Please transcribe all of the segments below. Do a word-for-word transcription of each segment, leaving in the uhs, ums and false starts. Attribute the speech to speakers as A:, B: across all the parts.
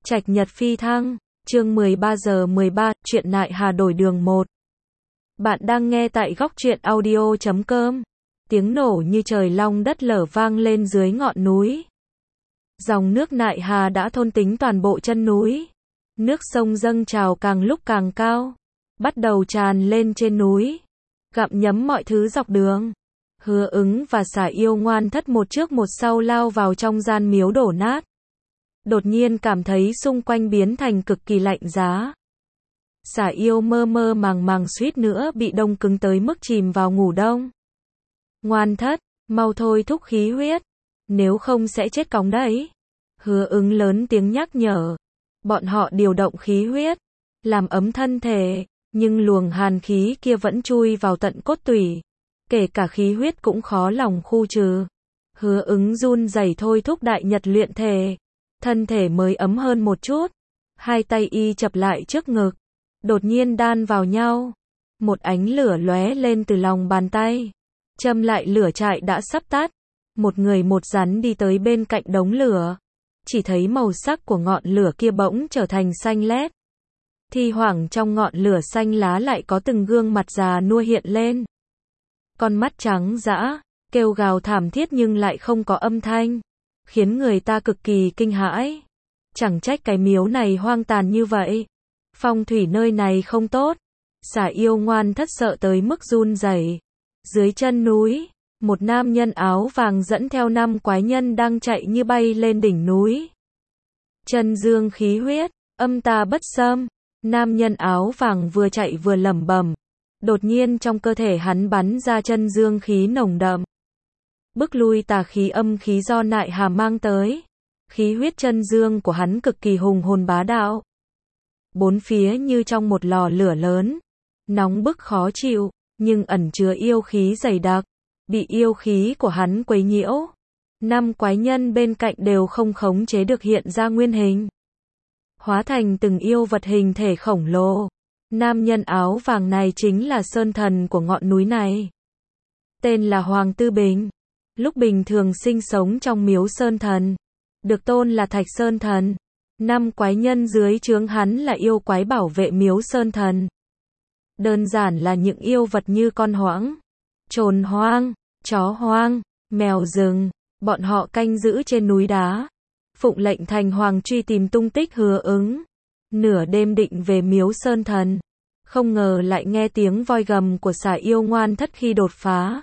A: Trạch Nhật phi thăng, chương mười ba giờ mười ba, chuyện Nại Hà đổi đường một. Bạn đang nghe tại góc truyện audio chấm com. Tiếng nổ như trời long đất lở vang lên dưới ngọn núi. Dòng nước Nại Hà đã thôn tính toàn bộ chân núi. Nước sông dâng trào càng lúc càng cao, bắt đầu tràn lên trên núi, gặm nhấm mọi thứ dọc đường. Hứa Ứng và Xả Yêu ngoan thất một trước một sau lao vào trong gian miếu đổ nát. Đột nhiên cảm thấy xung quanh biến thành cực kỳ lạnh giá. Xả Yêu mơ mơ màng màng suýt nữa bị đông cứng tới mức chìm vào ngủ đông. Ngoan thất, mau thôi thúc khí huyết, nếu không sẽ chết cóng đấy. Hứa Ứng lớn tiếng nhắc nhở. Bọn họ điều động khí huyết, làm ấm thân thể, nhưng luồng hàn khí kia vẫn chui vào tận cốt tủy. Kể cả khí huyết cũng khó lòng khu trừ. Hứa Ứng run rẩy thôi thúc đại nhật luyện thể. Thân thể mới ấm hơn một chút. Hai tay y chập lại trước ngực. Đột nhiên đan vào nhau. Một ánh lửa lóe lên từ lòng bàn tay. Châm lại lửa trại đã sắp tắt. Một người một rắn đi tới bên cạnh đống lửa. Chỉ thấy màu sắc của ngọn lửa kia bỗng trở thành xanh lét. Thi thoảng trong ngọn lửa xanh lá lại có từng gương mặt già nua hiện lên. Con mắt trắng dã, kêu gào thảm thiết nhưng lại không có âm thanh, khiến người ta cực kỳ kinh hãi. Chẳng trách cái miếu này hoang tàn như vậy. Phong thủy nơi này không tốt. Xả Yêu ngoan thất sợ tới mức run rẩy. Dưới chân núi, một nam nhân áo vàng dẫn theo năm quái nhân đang chạy như bay lên đỉnh núi. Chân dương khí huyết, âm ta bất xâm. Nam nhân áo vàng vừa chạy vừa lẩm bẩm. Đột nhiên trong cơ thể hắn bắn ra chân dương khí nồng đậm. Bức lui tà khí âm khí do Nại Hà mang tới. Khí huyết chân dương của hắn cực kỳ hùng hồn bá đạo. Bốn phía như trong một lò lửa lớn. Nóng bức khó chịu, nhưng ẩn chứa yêu khí dày đặc. Bị yêu khí của hắn quấy nhiễu. Năm quái nhân bên cạnh đều không khống chế được hiện ra nguyên hình. Hóa thành từng yêu vật hình thể khổng lồ. Nam nhân áo vàng này chính là sơn thần của ngọn núi này. Tên là Hoàng Tư Bình. Lúc bình thường sinh sống trong miếu sơn thần. Được tôn là Thạch Sơn Thần. Năm quái nhân dưới trướng hắn là yêu quái bảo vệ miếu sơn thần. Đơn giản là những yêu vật như con hoãng, trồn hoang, chó hoang, mèo rừng. Bọn họ canh giữ trên núi đá. Phụng lệnh thành hoàng truy tìm tung tích Hứa Ứng. Nửa đêm định về miếu sơn thần. Không ngờ lại nghe tiếng voi gầm của Xả Yêu ngoan thất khi đột phá.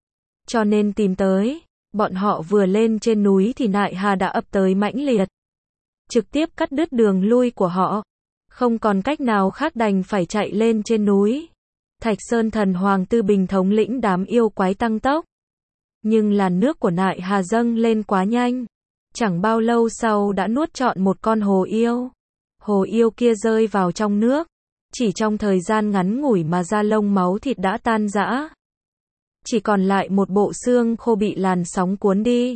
A: Cho nên tìm tới. Bọn họ vừa lên trên núi thì Nại Hà đã ập tới mãnh liệt. Trực tiếp cắt đứt đường lui của họ. Không còn cách nào khác đành phải chạy lên trên núi. Thạch Sơn Thần Hoàng Tư Bình thống lĩnh đám yêu quái tăng tốc. Nhưng làn nước của Nại Hà dâng lên quá nhanh. Chẳng bao lâu sau đã nuốt trọn một con hồ yêu. Hồ yêu kia rơi vào trong nước. Chỉ trong thời gian ngắn ngủi mà da lông máu thịt đã tan rã. Chỉ còn lại một bộ xương khô bị làn sóng cuốn đi.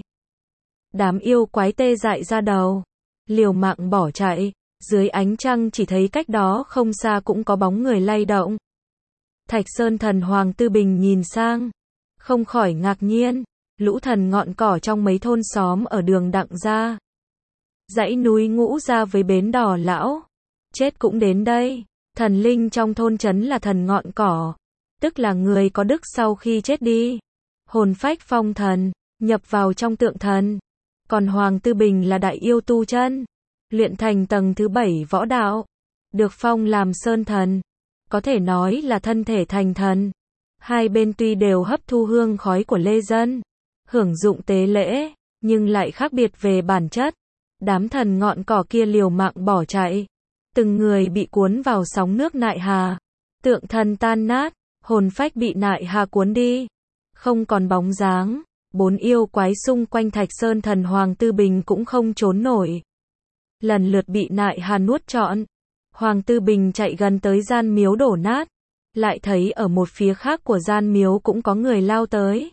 A: Đám yêu quái tê dại ra đầu. Liều mạng bỏ chạy. Dưới ánh trăng chỉ thấy cách đó không xa cũng có bóng người lay động. Thạch Sơn Thần Hoàng Tư Bình nhìn sang. Không khỏi ngạc nhiên. Lũ thần ngọn cỏ trong mấy thôn xóm ở đường Đặng Gia. Dãy núi Ngũ Gia với bến Đỏ Lão. Chết cũng đến đây. Thần linh trong thôn trấn là thần ngọn cỏ. Tức là người có đức sau khi chết đi. Hồn phách phong thần, nhập vào trong tượng thần. Còn Hoàng Tư Bình là đại yêu tu chân. Luyện thành tầng thứ bảy võ đạo. Được phong làm sơn thần. Có thể nói là thân thể thành thần. Hai bên tuy đều hấp thu hương khói của lê dân. Hưởng dụng tế lễ, nhưng lại khác biệt về bản chất. Đám thần ngọn cỏ kia liều mạng bỏ chạy. Từng người bị cuốn vào sóng nước Nại Hà. Tượng thần tan nát, hồn phách bị Nại Hà cuốn đi. Không còn bóng dáng. Bốn yêu quái xung quanh Thạch Sơn Thần Hoàng Tư Bình cũng không trốn nổi. Lần lượt bị Nại Hà nuốt trọn. Hoàng Tư Bình chạy gần tới gian miếu đổ nát. Lại thấy ở một phía khác của gian miếu cũng có người lao tới.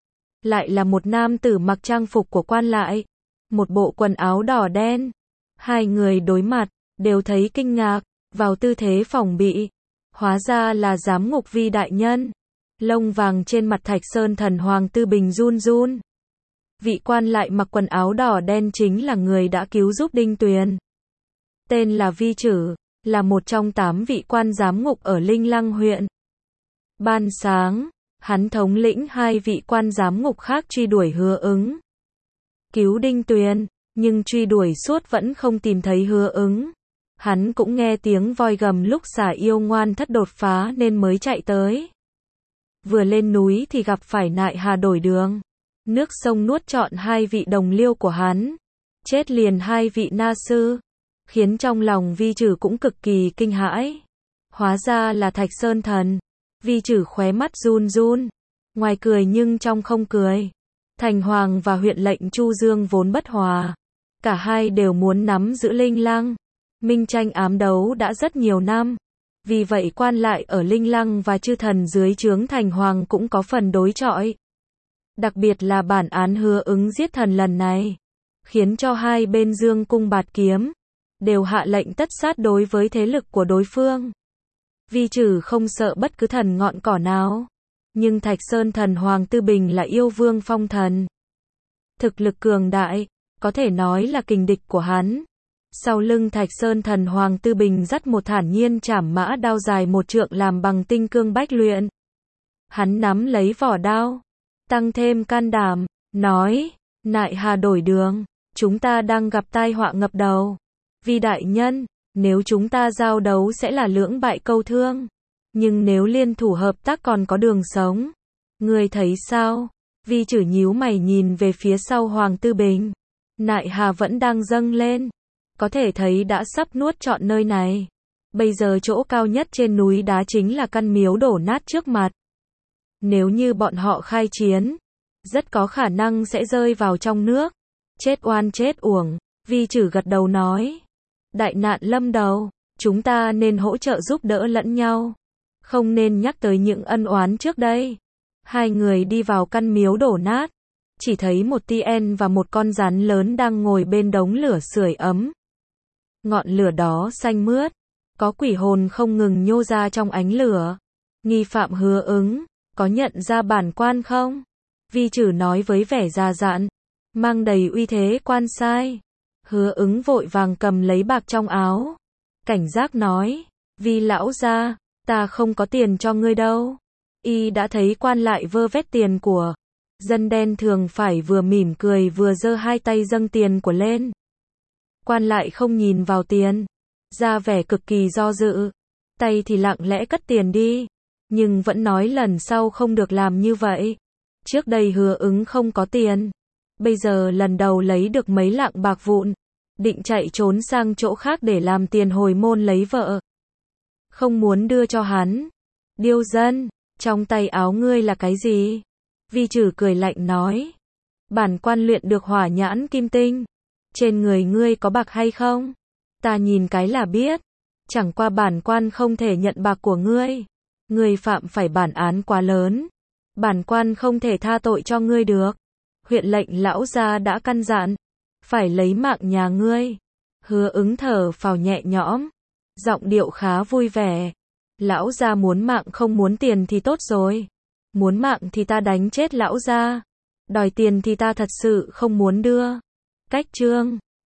A: Lại là một nam tử mặc trang phục của quan lại. Một bộ quần áo đỏ đen. Hai người đối mặt, đều thấy kinh ngạc, vào tư thế phòng bị. Hóa ra là giám ngục vi đại nhân. Lông vàng trên mặt Thạch Sơn Thần Hoàng Tư Bình run run. Vị quan lại mặc quần áo đỏ đen chính là người đã cứu giúp Đinh Tuyền. tên là Vi Chử, là một trong tám vị quan giám ngục ở Linh Lăng huyện. Ban sáng, hắn thống lĩnh hai vị quan giám ngục khác truy đuổi Hứa Ứng, cứu Đinh Tuyền, nhưng truy đuổi suốt vẫn không tìm thấy Hứa Ứng. Hắn cũng nghe tiếng voi gầm lúc xà yêu ngoan thất đột phá nên mới chạy tới. Vừa lên núi thì gặp phải Nại Hà đổi đường. Nước sông nuốt trọn hai vị đồng liêu của hắn. Chết liền hai vị na sư. Khiến trong lòng Vi Chử cũng cực kỳ kinh hãi. Hóa ra là Thạch Sơn Thần. Vi Chử khóe mắt run run. Ngoài cười nhưng trong không cười. Thành Hoàng và huyện lệnh Chu Dương vốn bất hòa. Cả hai đều muốn nắm giữ Linh Lăng. Minh tranh ám đấu đã rất nhiều năm. Vì vậy quan lại ở Linh Lăng và chư thần dưới trướng Thành Hoàng cũng có phần đối chọi. Đặc biệt là bản án Hứa Ứng giết thần lần này, khiến cho hai bên dương cung bạt kiếm, đều hạ lệnh tất sát đối với thế lực của đối phương. Vi Chử không sợ bất cứ thần ngọn cỏ nào. Nhưng Thạch Sơn Thần Hoàng Tư Bình là yêu vương phong thần. Thực lực cường đại, có thể nói là kình địch của hắn. Sau lưng Thạch Sơn Thần Hoàng Tư Bình dắt một thản nhiên trảm mã đao dài một trượng làm bằng tinh cương bách luyện. Hắn nắm lấy vỏ đao, tăng thêm can đảm, nói, Nại Hà đổi đường, chúng ta đang gặp tai họa ngập đầu. Vi đại nhân, nếu chúng ta giao đấu sẽ là lưỡng bại câu thương. Nhưng nếu liên thủ hợp tác còn có đường sống. Ngươi thấy sao? Vi Chử nhíu mày nhìn về phía sau Hoàng Tư Bình. Nại Hà vẫn đang dâng lên. Có thể thấy đã sắp nuốt trọn nơi này. Bây giờ chỗ cao nhất trên núi đá chính là căn miếu đổ nát trước mặt. Nếu như bọn họ khai chiến, rất có khả năng sẽ rơi vào trong nước. Chết oan chết uổng. Vi Chử gật đầu nói. Đại nạn lâm đầu, chúng ta nên hỗ trợ giúp đỡ lẫn nhau. Không nên nhắc tới những ân oán trước đây. Hai người đi vào căn miếu đổ nát. Chỉ thấy một tien và một con rắn lớn đang ngồi bên đống lửa sưởi ấm. Ngọn lửa đó xanh mướt. Có quỷ hồn không ngừng nhô ra trong ánh lửa. Nghi phạm Hứa Ứng, có nhận ra bản quan không? Vi Chử nói với vẻ già dặn, mang đầy uy thế quan sai. Hứa Ứng vội vàng cầm lấy bạc trong áo. Cảnh giác nói, Vi lão gia, ta không có tiền cho ngươi đâu. Y đã thấy quan lại vơ vét tiền của dân đen thường phải vừa mỉm cười vừa giơ hai tay dâng tiền của lên. Quan lại không nhìn vào tiền, ra vẻ cực kỳ do dự, tay thì lặng lẽ cất tiền đi, nhưng vẫn nói lần sau không được làm như vậy. Trước đây Hứa Ứng không có tiền, bây giờ lần đầu lấy được mấy lạng bạc vụn, định chạy trốn sang chỗ khác để làm tiền hồi môn lấy vợ. Không muốn đưa cho hắn. Điêu dân, trong tay áo ngươi là cái gì? Vi Chử cười lạnh nói. Bản quan luyện được hỏa nhãn kim tinh. Trên người ngươi có bạc hay không? Ta nhìn cái là biết. Chẳng qua bản quan không thể nhận bạc của ngươi. Ngươi phạm phải bản án quá lớn. Bản quan không thể tha tội cho ngươi được. Huyện lệnh lão gia đã căn dặn. Phải lấy mạng nhà ngươi. Hứa Ứng thở phào nhẹ nhõm. Giọng điệu khá vui vẻ. Lão gia muốn mạng không muốn tiền thì tốt rồi. Muốn mạng thì ta đánh chết lão gia. Đòi tiền thì ta thật sự không muốn đưa. Cách chương